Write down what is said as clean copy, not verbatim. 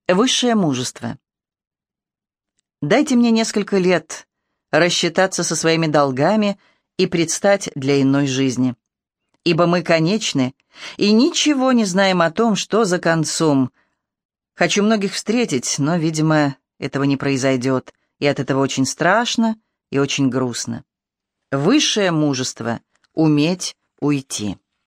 Высшее мужество. Дайте мне несколько лет рассчитаться со своими долгами и предстать для иной жизни. Ибо мы конечны и ничего не знаем о том, что за концом. Хочу многих встретить, но, видимо, этого не произойдет, и от этого очень страшно и очень грустно. Высшее мужество — уметь уйти.